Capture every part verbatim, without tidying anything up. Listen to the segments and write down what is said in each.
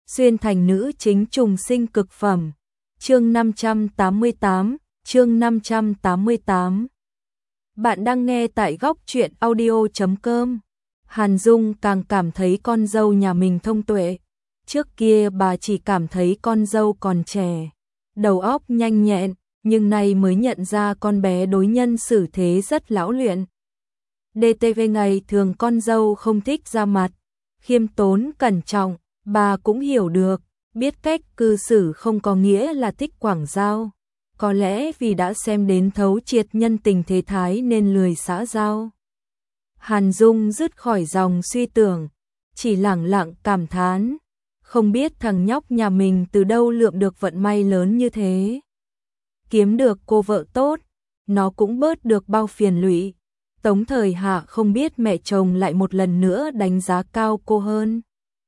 xuyên thành nữ chính trùng sinh cực phẩm. Chương năm trăm tám mươi tám, chương năm trăm tám mươi tám. Bạn đang nghe tại góc truyện audio chấm com. Hàn Dung càng cảm thấy con dâu nhà mình thông tuệ. Trước kia bà chỉ cảm thấy con dâu còn trẻ, đầu óc nhanh nhẹn, nhưng nay mới nhận ra con bé đối nhân xử thế rất lão luyện. đê tê vê ngày thường con dâu không thích ra mặt, khiêm tốn cẩn trọng, bà cũng hiểu được, biết cách cư xử không có nghĩa là thích quảng giao. Có lẽ vì đã xem đến thấu triệt nhân tình thế thái nên lười xã giao. Hàn Dung dứt khỏi dòng suy tưởng, chỉ lẳng lặng cảm thán, không biết thằng nhóc nhà mình từ đâu lượm được vận may lớn như thế. Kiếm được cô vợ tốt, nó cũng bớt được bao phiền lụy. Tống Thời Hạ không biết mẹ chồng lại một lần nữa đánh giá cao cô hơn.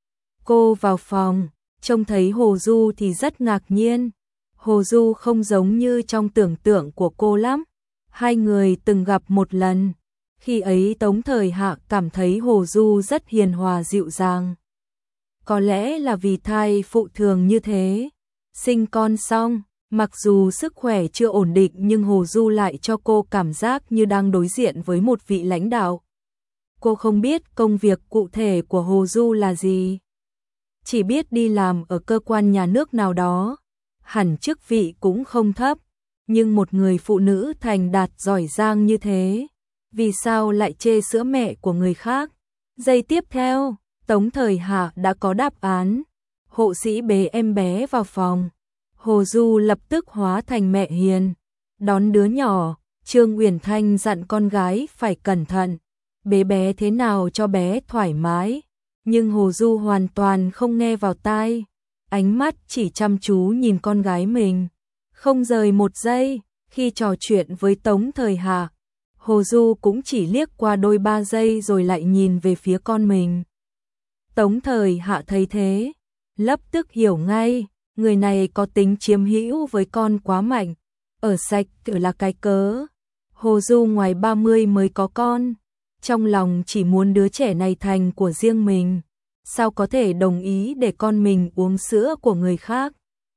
Cô vào phòng, trông thấy Hồ Du thì rất ngạc nhiên. Hồ Du không giống như trong tưởng tượng của cô lắm. Hai người từng gặp một lần. Khi ấy Tống Thời Hạ cảm thấy Hồ Du rất hiền hòa dịu dàng. Có lẽ là vì thai phụ thường như thế. Sinh con xong, mặc dù sức khỏe chưa ổn định nhưng Hồ Du lại cho cô cảm giác như đang đối diện với một vị lãnh đạo. Cô không biết công việc cụ thể của Hồ Du là gì. Chỉ biết đi làm ở cơ quan nhà nước nào đó. Hẳn chức vị cũng không thấp. Nhưng một người phụ nữ thành đạt giỏi giang như thế, vì sao lại chê sữa mẹ của người khác? Giây tiếp theo, Tống Thời Hạ đã có đáp án. Hộ sĩ bế em bé vào phòng. Hồ Du lập tức hóa thành mẹ hiền. Đón đứa nhỏ, Trương Uyển Thanh dặn con gái phải cẩn thận. Bế bé thế nào cho bé thoải mái. Nhưng Hồ Du hoàn toàn không nghe vào tai. Ánh mắt chỉ chăm chú nhìn con gái mình. Không rời một giây. Khi trò chuyện với Tống Thời Hạ, Hồ Du cũng chỉ liếc qua đôi ba giây rồi lại nhìn về phía con mình. Tống Thời Hạ thấy thế, lập tức hiểu ngay, người này có tính chiếm hữu với con quá mạnh. Ở sạch tự là cái cớ. Hồ Du ngoài ba mươi mới có con, trong lòng chỉ muốn đứa trẻ này thành của riêng mình. Sao có thể đồng ý để con mình uống sữa của người khác?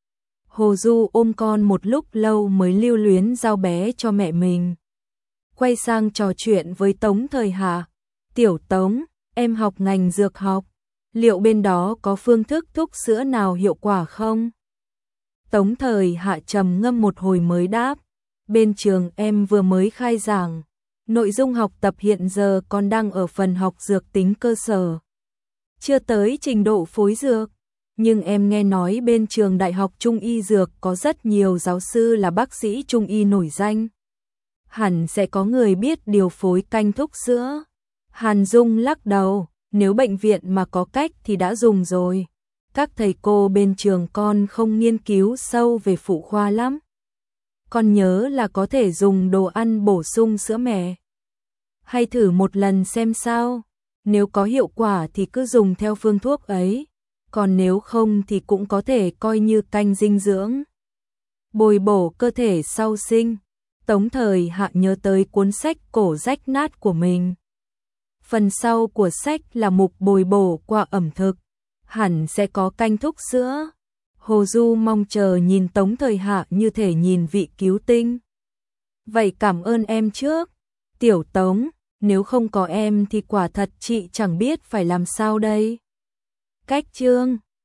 Hồ Du ôm con một lúc lâu mới lưu luyến giao bé cho mẹ mình. Quay sang trò chuyện với Tống Thời Hạ. Tiểu Tống, em học ngành dược học. Liệu bên đó có phương thức thúc sữa nào hiệu quả không? Tống Thời Hạ trầm ngâm một hồi mới đáp. Bên trường em vừa mới khai giảng. Nội dung học tập hiện giờ còn đang ở phần học dược tính cơ sở. Chưa tới trình độ phối dược. Nhưng em nghe nói bên trường Đại học Trung y Dược có rất nhiều giáo sư là bác sĩ Trung y nổi danh. Hẳn sẽ có người biết điều phối canh thúc sữa. Hàn Dung lắc đầu, nếu bệnh viện mà có cách thì đã dùng rồi. Các thầy cô bên trường con không nghiên cứu sâu về phụ khoa lắm. Con nhớ là có thể dùng đồ ăn bổ sung sữa mẹ. Hay thử một lần xem sao. Nếu có hiệu quả thì cứ dùng theo phương thuốc ấy. Còn nếu không thì cũng có thể coi như canh dinh dưỡng. Bồi bổ cơ thể sau sinh. Tống Thời Hạ nhớ tới cuốn sách cổ rách nát của mình. Phần sau của sách là mục bồi bổ qua ẩm thực. Hẳn sẽ có canh thúc sữa. Hồ Du mong chờ nhìn Tống Thời Hạ như thể nhìn vị cứu tinh. Vậy cảm ơn em trước. Tiểu Tống, nếu không có em thì quả thật chị chẳng biết phải làm sao đây. Cách chương